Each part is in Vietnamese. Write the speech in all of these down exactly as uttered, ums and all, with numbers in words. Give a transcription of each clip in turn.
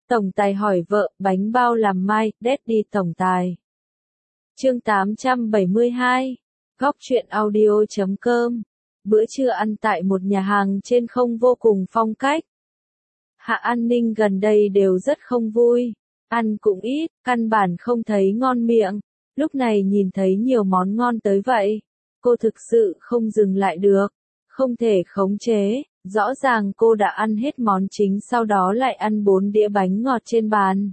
Tổng tài hỏi vợ, bánh bao làm mai, Daddy tổng tài. Chương tám trăm bảy mươi hai. Góc truyện audio chấm com. Bữa trưa ăn tại một nhà hàng trên không vô cùng phong cách. Hạ An Ninh gần đây đều rất không vui. Ăn cũng ít, căn bản không thấy ngon miệng. Lúc này nhìn thấy nhiều món ngon tới vậy. Cô thực sự không dừng lại được. Không thể khống chế. Rõ ràng cô đã ăn hết món chính sau đó lại ăn bốn đĩa bánh ngọt trên bàn.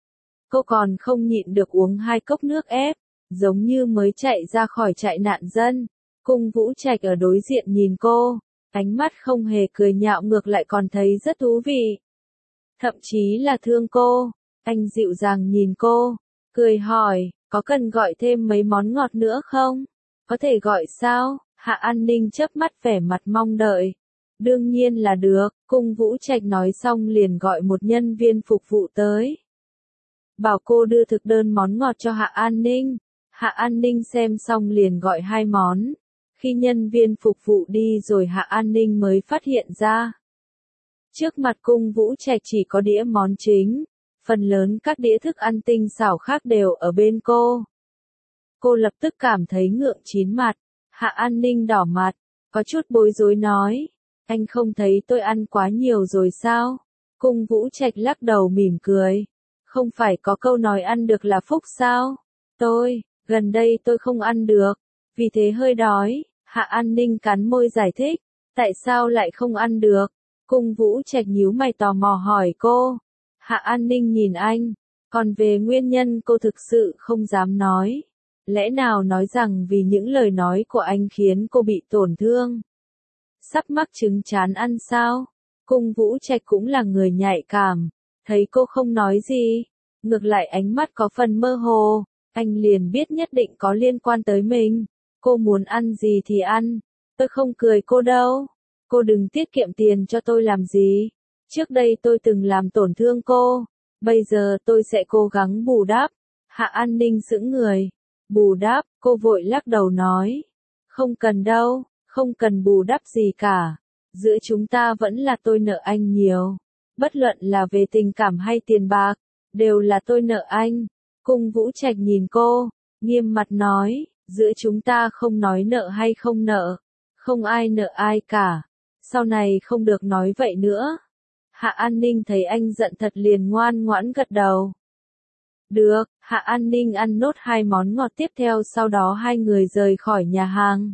Cô còn không nhịn được uống hai cốc nước ép, giống như mới chạy ra khỏi trại nạn dân. Cung Vũ Trạch ở đối diện nhìn cô, ánh mắt không hề cười nhạo ngược lại còn thấy rất thú vị. Thậm chí là thương cô, anh dịu dàng nhìn cô, cười hỏi, có cần gọi thêm mấy món ngọt nữa không? Có thể gọi sao? Hạ An Ninh chớp mắt vẻ mặt mong đợi. Đương nhiên là được, Cung Vũ Trạch nói xong liền gọi một nhân viên phục vụ tới. Bảo cô đưa thực đơn món ngọt cho Hạ An Ninh. Hạ An Ninh xem xong liền gọi hai món. Khi nhân viên phục vụ đi rồi Hạ An Ninh mới phát hiện ra. Trước mặt Cung Vũ Trạch chỉ có đĩa món chính, phần lớn các đĩa thức ăn tinh xảo khác đều ở bên cô. Cô lập tức cảm thấy ngượng chín mặt. Hạ An Ninh đỏ mặt, có chút bối rối nói. Anh không thấy tôi ăn quá nhiều rồi sao? Cung Vũ Trạch lắc đầu mỉm cười. Không phải có câu nói ăn được là phúc sao? Tôi, gần đây tôi không ăn được, vì thế hơi đói. Hạ An Ninh cắn môi giải thích. Tại sao lại không ăn được? Cung Vũ Trạch nhíu mày tò mò hỏi cô. Hạ An Ninh nhìn anh. Còn về nguyên nhân cô thực sự không dám nói. Lẽ nào nói rằng vì những lời nói của anh khiến cô bị tổn thương? Sắp mắc chứng chán ăn sao? Cung Vũ Trạch cũng là người nhạy cảm. Thấy cô không nói gì, ngược lại ánh mắt có phần mơ hồ, anh liền biết nhất định có liên quan tới mình. Cô muốn ăn gì thì ăn, tôi không cười cô đâu. Cô đừng tiết kiệm tiền cho tôi làm gì. Trước đây tôi từng làm tổn thương cô, bây giờ tôi sẽ cố gắng bù đắp. Hạ An Ninh sững người. Bù đắp, cô vội lắc đầu nói. Không cần đâu. Không cần bù đắp gì cả. Giữa chúng ta vẫn là tôi nợ anh nhiều. Bất luận là về tình cảm hay tiền bạc, đều là tôi nợ anh. Cung Vũ Trạch nhìn cô, nghiêm mặt nói, giữa chúng ta không nói nợ hay không nợ. Không ai nợ ai cả. Sau này không được nói vậy nữa. Hạ An Ninh thấy anh giận thật liền ngoan ngoãn gật đầu. Được, Hạ An Ninh ăn nốt hai món ngọt tiếp theo sau đó hai người rời khỏi nhà hàng.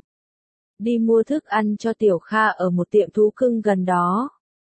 Đi mua thức ăn cho Tiểu Kha ở một tiệm thú cưng gần đó.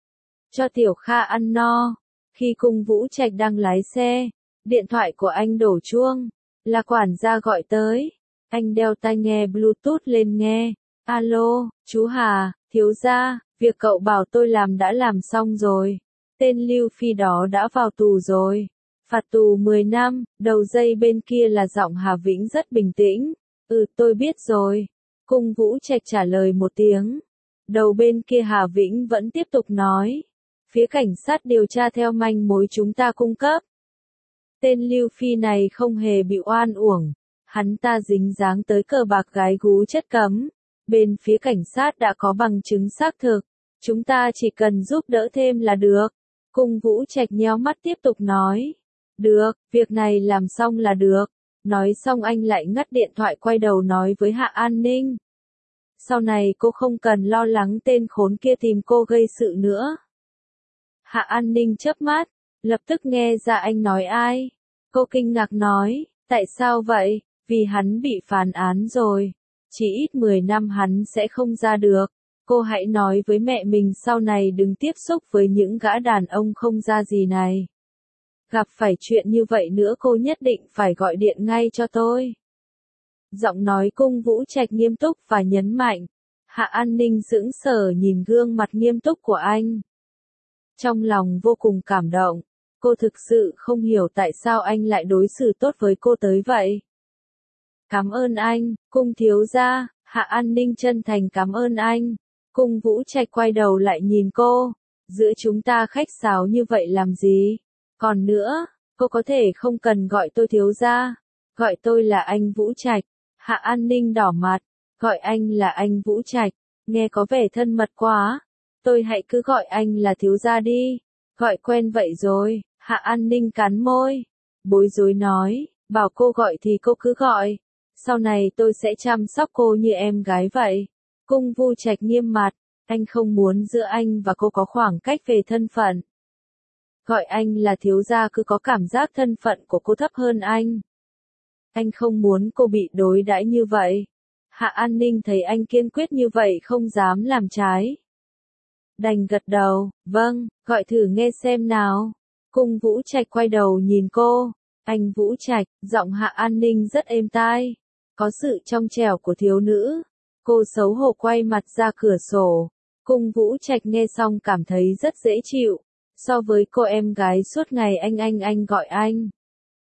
Cho Tiểu Kha ăn no. Khi Cung Vũ Trạch đang lái xe, điện thoại của anh đổ chuông, là quản gia gọi tới. Anh đeo tai nghe Bluetooth lên nghe. Alo, chú Hà, thiếu gia, việc cậu bảo tôi làm đã làm xong rồi. Tên Lưu Phi đó đã vào tù rồi. Phạt tù mười năm, đầu dây bên kia là giọng Hà Vĩnh rất bình tĩnh. Ừ, tôi biết rồi. Cung Vũ Trạch trả lời một tiếng. Đầu bên kia Hà Vĩnh vẫn tiếp tục nói. Phía cảnh sát điều tra theo manh mối chúng ta cung cấp. Tên Lưu Phi này không hề bị oan uổng. Hắn ta dính dáng tới cờ bạc gái gú chất cấm. Bên phía cảnh sát đã có bằng chứng xác thực. Chúng ta chỉ cần giúp đỡ thêm là được. Cung Vũ Trạch nhéo mắt tiếp tục nói. Được, việc này làm xong là được. Nói xong anh lại ngắt điện thoại quay đầu nói với Hạ An Ninh. Sau này cô không cần lo lắng tên khốn kia tìm cô gây sự nữa. Hạ An Ninh chớp mắt, lập tức nghe ra anh nói ai. Cô kinh ngạc nói, tại sao vậy? Vì hắn bị phán án rồi. Chỉ ít mười năm hắn sẽ không ra được. Cô hãy nói với mẹ mình sau này đừng tiếp xúc với những gã đàn ông không ra gì này. Gặp phải chuyện như vậy nữa cô nhất định phải gọi điện ngay cho tôi. Giọng nói Cung Vũ Trạch nghiêm túc và nhấn mạnh. Hạ An Ninh sững sờ nhìn gương mặt nghiêm túc của anh. Trong lòng vô cùng cảm động. Cô thực sự không hiểu tại sao anh lại đối xử tốt với cô tới vậy. Cảm ơn anh, Cung thiếu gia. Hạ An Ninh chân thành cảm ơn anh. Cung Vũ Trạch quay đầu lại nhìn cô. Giữa chúng ta khách sáo như vậy làm gì? Còn nữa, cô có thể không cần gọi tôi thiếu gia. Gọi tôi là anh Vũ Trạch. Hạ An Ninh đỏ mặt. Gọi anh là anh Vũ Trạch. Nghe có vẻ thân mật quá. Tôi hãy cứ gọi anh là thiếu gia đi. Gọi quen vậy rồi. Hạ An Ninh cắn môi, bối rối nói, bảo cô gọi thì cô cứ gọi, sau này tôi sẽ chăm sóc cô như em gái vậy. Cung Vu Trạch nghiêm mặt, anh không muốn giữa anh và cô có khoảng cách về thân phận. Gọi anh là thiếu gia cứ có cảm giác thân phận của cô thấp hơn anh. Anh không muốn cô bị đối đãi như vậy. Hạ An Ninh thấy anh kiên quyết như vậy không dám làm trái. Đành gật đầu, vâng, gọi thử nghe xem nào. Cung Vũ Trạch quay đầu nhìn cô. Anh Vũ Trạch, giọng Hạ An Ninh rất êm tai. Có sự trong trẻo của thiếu nữ. Cô xấu hổ quay mặt ra cửa sổ. Cung Vũ Trạch nghe xong cảm thấy rất dễ chịu. So với cô em gái suốt ngày anh anh anh gọi anh.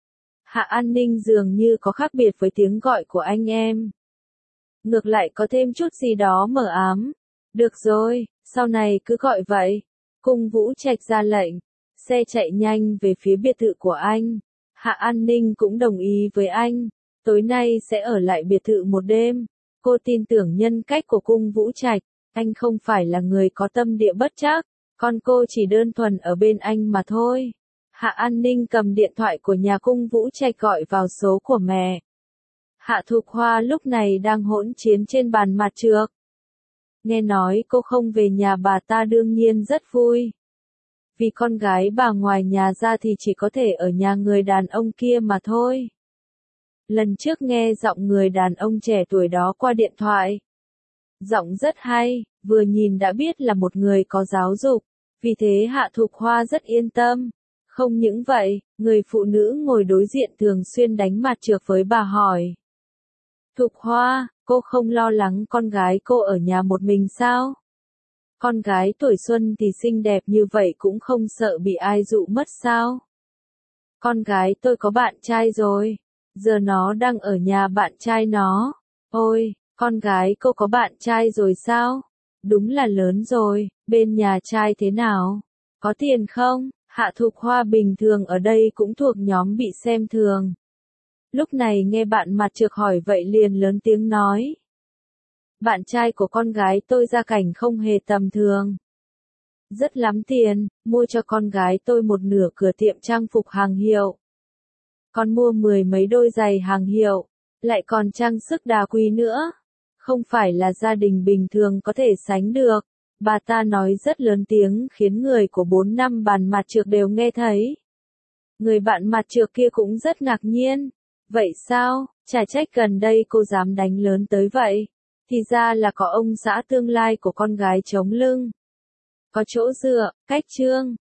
Hạ An Ninh dường như có khác biệt với tiếng gọi của anh em. Ngược lại có thêm chút gì đó mờ ám. Được rồi, sau này cứ gọi vậy. Cung Vũ Trạch ra lệnh. Xe chạy nhanh về phía biệt thự của anh. Hạ An Ninh cũng đồng ý với anh. Tối nay sẽ ở lại biệt thự một đêm. Cô tin tưởng nhân cách của Cung Vũ Trạch. Anh không phải là người có tâm địa bất trắc. Con cô chỉ đơn thuần ở bên anh mà thôi. Hạ An Ninh cầm điện thoại của nhà Cung Vũ Trạch gọi vào số của mẹ. Hạ Thục Hoa lúc này đang hỗn chiến trên bàn mặt trược. Nghe nói cô không về nhà bà ta đương nhiên rất vui. Vì con gái bà ngoài nhà ra thì chỉ có thể ở nhà người đàn ông kia mà thôi. Lần trước nghe giọng người đàn ông trẻ tuổi đó qua điện thoại. Giọng rất hay, vừa nhìn đã biết là một người có giáo dục. Vì thế Hạ Thục Hoa rất yên tâm. Không những vậy, người phụ nữ ngồi đối diện thường xuyên đánh mặt trược với bà hỏi. Thục Hoa, cô không lo lắng con gái cô ở nhà một mình sao? Con gái tuổi xuân thì xinh đẹp như vậy cũng không sợ bị ai dụ mất sao? Con gái tôi có bạn trai rồi. Giờ nó đang ở nhà bạn trai nó. Ôi, con gái cô có bạn trai rồi sao? Đúng là lớn rồi, bên nhà trai thế nào? Có tiền không? Hạ Thục Hoa bình thường ở đây cũng thuộc nhóm bị xem thường. Lúc này nghe bạn mặt trược hỏi vậy liền lớn tiếng nói. Bạn trai của con gái tôi gia cảnh không hề tầm thường. Rất lắm tiền, mua cho con gái tôi một nửa cửa tiệm trang phục hàng hiệu. Còn mua mười mấy đôi giày hàng hiệu, lại còn trang sức đá quý nữa. Không phải là gia đình bình thường có thể sánh được. Bà ta nói rất lớn tiếng khiến người của bốn năm bàn mặt trược đều nghe thấy. Người bạn mặt trược kia cũng rất ngạc nhiên. Vậy sao, chả trách gần đây cô dám đánh lớn tới vậy. Thì ra là có ông xã tương lai của con gái chống lưng. Có chỗ dựa, cách trương.